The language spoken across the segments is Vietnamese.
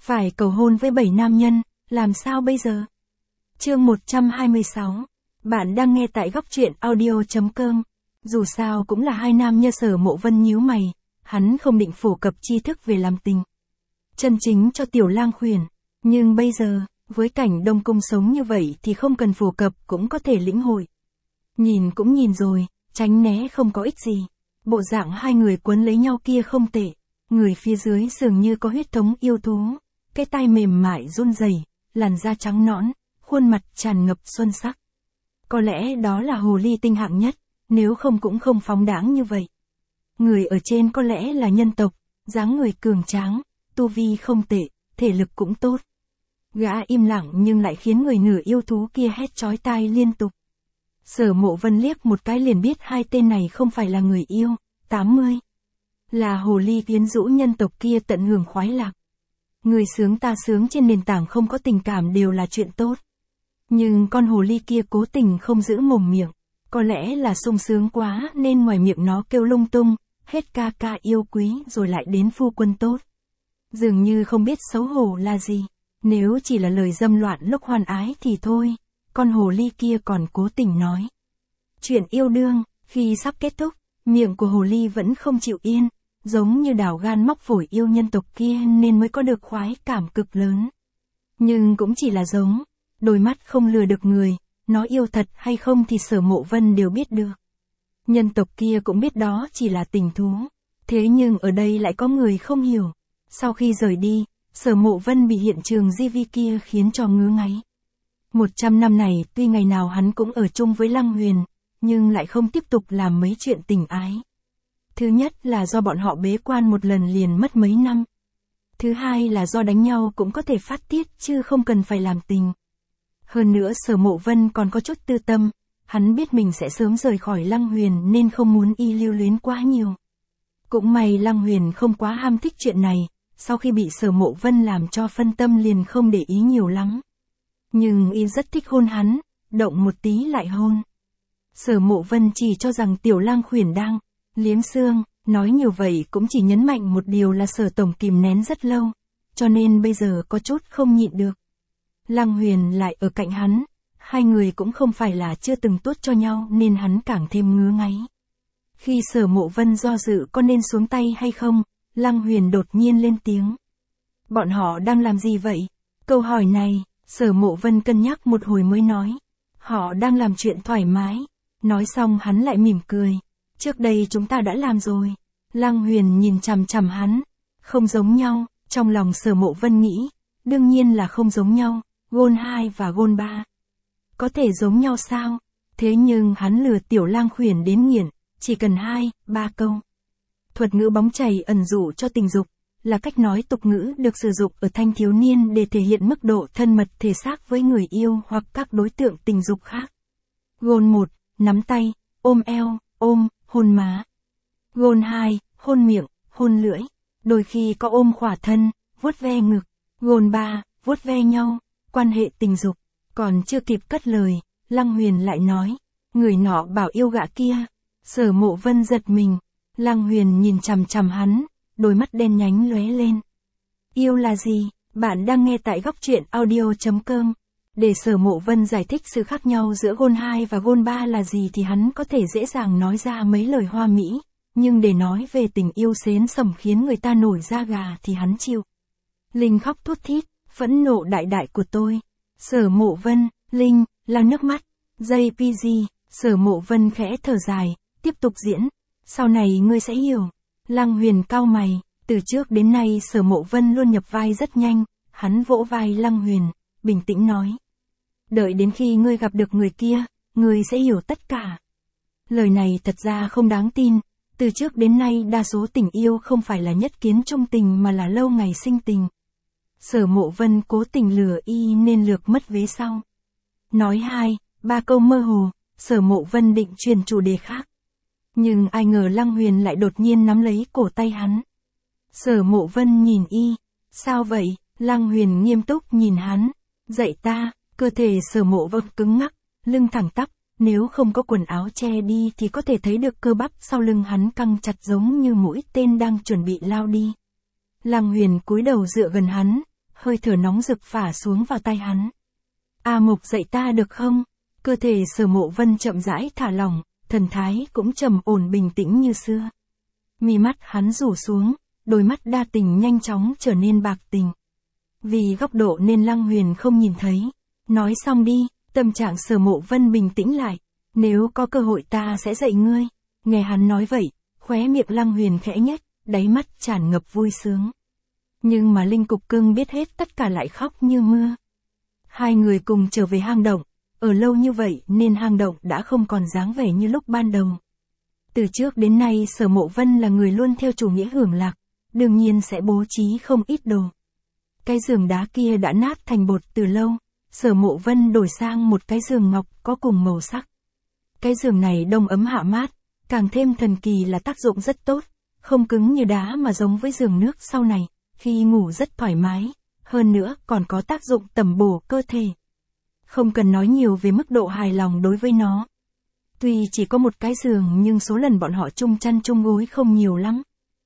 Phải cầu hôn với 7 nam nhân, làm sao bây giờ? Chương 126. Bạn đang nghe tại góc truyện audio.com. Dù sao cũng là hai nam nhân. Sở Mộ Vân nhíu mày, hắn không định phổ cập tri thức về làm tình chân chính cho Tiểu Lang Khuyển, nhưng bây giờ, với cảnh Đông Cung sống như vậy thì không cần phổ cập cũng có thể lĩnh hội. Nhìn cũng nhìn rồi, tránh né không có ích gì. Bộ dạng hai người quấn lấy nhau kia không tệ, người phía dưới dường như có huyết thống yêu thú, cái tai mềm mại run rẩy, làn da trắng nõn, khuôn mặt tràn ngập xuân sắc. Có lẽ đó là hồ ly tinh hạng nhất, nếu không cũng không phóng đãng như vậy. Người ở trên có lẽ là nhân tộc, dáng người cường tráng, tu vi không tệ, thể lực cũng tốt. Gã im lặng nhưng lại khiến người nửa yêu thú kia hét chói tai liên tục. Sở Mộ Vân liếc một cái liền biết hai tên này không phải là người yêu, 80. Là hồ ly quyến rũ nhân tộc kia tận hưởng khoái lạc. Người sướng ta sướng trên nền tảng không có tình cảm đều là chuyện tốt. Nhưng con hồ ly kia cố tình không giữ mồm miệng, có lẽ là sung sướng quá nên ngoài miệng nó kêu lung tung, hết ca ca yêu quý rồi lại đến phu quân tốt. Dường như không biết xấu hổ là gì, nếu chỉ là lời dâm loạn lúc hoan ái thì thôi, con hồ ly kia còn cố tình nói. Chuyện yêu đương, khi sắp kết thúc, miệng của hồ ly vẫn không chịu yên, giống như đào gan móc phổi yêu nhân tộc kia nên mới có được khoái cảm cực lớn. Nhưng cũng chỉ là giống, đôi mắt không lừa được người, nó yêu thật hay không thì Sở Mộ Vân đều biết được. Nhân tộc kia cũng biết đó chỉ là tình thú, thế nhưng ở đây lại có người không hiểu. Sau khi rời đi, Sở Mộ Vân bị hiện trường GV kia khiến cho ngứa ngáy. 100 năm này tuy ngày nào hắn cũng ở chung với Lăng Huyền, nhưng lại không tiếp tục làm mấy chuyện tình ái. Thứ nhất là do bọn họ bế quan một lần liền mất mấy năm. Thứ hai là do đánh nhau cũng có thể phát tiết chứ không cần phải làm tình. Hơn nữa Sở Mộ Vân còn có chút tư tâm, hắn biết mình sẽ sớm rời khỏi Lăng Huyền nên không muốn y lưu luyến quá nhiều. Cũng may Lăng Huyền không quá ham thích chuyện này, sau khi bị Sở Mộ Vân làm cho phân tâm liền không để ý nhiều lắm. Nhưng y rất thích hôn hắn, động một tí lại hôn. Sở Mộ Vân chỉ cho rằng Tiểu Lang Khuyển đang liếm xương, nói nhiều vậy cũng chỉ nhấn mạnh một điều là Sở Tổng kìm nén rất lâu, cho nên bây giờ có chút không nhịn được. Lăng Huyền lại ở cạnh hắn, hai người cũng không phải là chưa từng tốt cho nhau nên hắn càng thêm ngứa ngáy. Khi Sở Mộ Vân do dự có nên xuống tay hay không, Lăng Huyền đột nhiên lên tiếng. Bọn họ đang làm gì vậy? Câu hỏi này, Sở Mộ Vân cân nhắc một hồi mới nói. Họ đang làm chuyện thoải mái. Nói xong hắn lại mỉm cười. Trước đây chúng ta đã làm rồi. Lăng Huyền nhìn chằm chằm hắn. Không giống nhau, trong lòng Sở Mộ Vân nghĩ. Đương nhiên là không giống nhau, Gôn 2 và Gôn 3. Có thể giống nhau sao? Thế nhưng hắn lừa Tiểu Lang Khuyển đến nghiện, chỉ cần 2-3 câu. Thuật ngữ bóng chảy ẩn dụ cho tình dục, là cách nói tục ngữ được sử dụng ở thanh thiếu niên để thể hiện mức độ thân mật thể xác với người yêu hoặc các đối tượng tình dục khác. Gôn 1, nắm tay, ôm eo, ôm, hôn má. Gôn 2, hôn miệng, hôn lưỡi, đôi khi có ôm khỏa thân, vuốt ve ngực. Gôn 3, vuốt ve nhau, quan hệ tình dục. Còn chưa kịp cất lời, Lăng Huyền lại nói, người nọ bảo yêu gã kia. Sở Mộ Vân giật mình. Lăng Huyền nhìn chằm chằm hắn, đôi mắt đen nhánh lóe lên. Yêu là gì? Bạn đang nghe tại góc truyện audio.com. Để Sở Mộ Vân giải thích sự khác nhau giữa Gôn 2 và Gôn 3 là gì thì hắn có thể dễ dàng nói ra mấy lời hoa mỹ, nhưng để nói về tình yêu xến sẩm khiến người ta nổi da gà thì hắn chịu. Linh khóc thút thít, phẫn nộ đại đại của tôi. Sở Mộ Vân, Linh, là nước mắt. JPG, Sở Mộ Vân khẽ thở dài, tiếp tục diễn. Sau này ngươi sẽ hiểu. Lăng Huyền cau mày, từ trước đến nay Sở Mộ Vân luôn nhập vai rất nhanh, hắn vỗ vai Lăng Huyền, bình tĩnh nói. Đợi đến khi ngươi gặp được người kia, ngươi sẽ hiểu tất cả. Lời này thật ra không đáng tin, từ trước đến nay đa số tình yêu không phải là nhất kiến trung tình mà là lâu ngày sinh tình. Sở Mộ Vân cố tình lừa y nên lược mất vế sau. Nói 2-3 câu mơ hồ, Sở Mộ Vân định chuyển chủ đề khác. Nhưng ai ngờ Lăng Huyền lại đột nhiên nắm lấy cổ tay hắn. Sở Mộ Vân nhìn y. Sao vậy? Lăng Huyền nghiêm túc nhìn hắn. Dạy ta. Cơ thể Sở Mộ Vân cứng ngắc, lưng thẳng tắp. Nếu không có quần áo che đi thì có thể thấy được cơ bắp sau lưng hắn căng chặt giống như mũi tên đang chuẩn bị lao đi. Lăng Huyền cúi đầu dựa gần hắn, hơi thở nóng rực phả xuống vào tai hắn. A Mục dạy ta được không? Cơ thể Sở Mộ Vân chậm rãi thả lỏng, thần thái cũng trầm ổn bình tĩnh như xưa. Mi mắt hắn rủ xuống, đôi mắt đa tình nhanh chóng trở nên bạc tình. Vì góc độ nên Lăng Huyền không nhìn thấy. Nói xong đi, tâm trạng Sở Mộ Vân bình tĩnh lại. Nếu có cơ hội ta sẽ dạy ngươi. Nghe hắn nói vậy, khóe miệng Lăng Huyền khẽ nhếch, đáy mắt tràn ngập vui sướng. Nhưng mà Linh Cục Cưng biết hết tất cả lại khóc như mưa. Hai người cùng trở về hang động. Ở lâu như vậy nên hang động đã không còn dáng vẻ như lúc ban đầu. Từ trước đến nay Sở Mộ Vân là người luôn theo chủ nghĩa hưởng lạc, đương nhiên sẽ bố trí không ít đồ. Cái giường đá kia đã nát thành bột từ lâu, Sở Mộ Vân đổi sang một cái giường ngọc có cùng màu sắc. Cái giường này đông ấm hạ mát, càng thêm thần kỳ là tác dụng rất tốt, không cứng như đá mà giống với giường nước sau này, khi ngủ rất thoải mái, hơn nữa còn có tác dụng tẩm bổ cơ thể. Không cần nói nhiều về mức độ hài lòng đối với nó. Tuy chỉ có một cái giường nhưng số lần bọn họ chung chăn chung gối không nhiều lắm.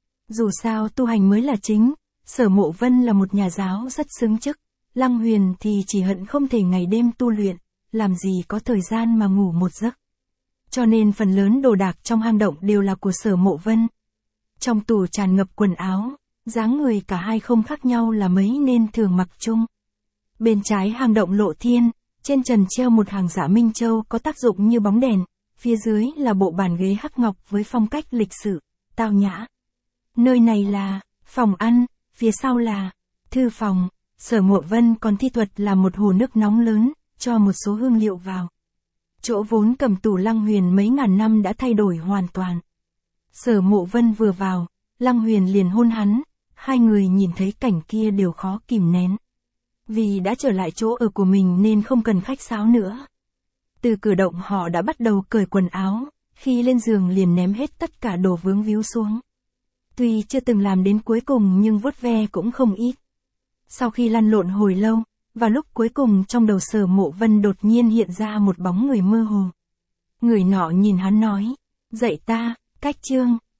Dù sao tu hành mới là chính, Sở Mộ Vân là một nhà giáo rất xứng chức, Lăng Huyền thì chỉ hận không thể ngày đêm tu luyện, làm gì có thời gian mà ngủ một giấc. Cho nên phần lớn đồ đạc trong hang động đều là của Sở Mộ Vân. Trong tủ tràn ngập quần áo, dáng người cả hai không khác nhau là mấy nên thường mặc chung. Bên trái hang động lộ thiên, trên trần treo một hàng dạ minh châu có tác dụng như bóng đèn, phía dưới là bộ bàn ghế hắc ngọc với phong cách lịch sự, tao nhã. Nơi này là phòng ăn, phía sau là thư phòng. Sở Mộ Vân còn thi thuật làm một hồ nước nóng lớn, cho một số hương liệu vào. Chỗ vốn cầm tủ Lăng Huyền mấy ngàn năm đã thay đổi hoàn toàn. Sở Mộ Vân vừa vào, Lăng Huyền liền hôn hắn, hai người nhìn thấy cảnh kia đều khó kìm nén. Vì đã trở lại chỗ ở của mình nên không cần khách sáo nữa. Từ cử động họ đã bắt đầu cởi quần áo, khi lên giường liền ném hết tất cả đồ vướng víu xuống. Tuy chưa từng làm đến cuối cùng nhưng vuốt ve cũng không ít. Sau khi lăn lộn hồi lâu, và lúc cuối cùng trong đầu Sở Mộ Vân đột nhiên hiện ra một bóng người mơ hồ. Người nọ nhìn hắn nói, dạy ta, cách chương.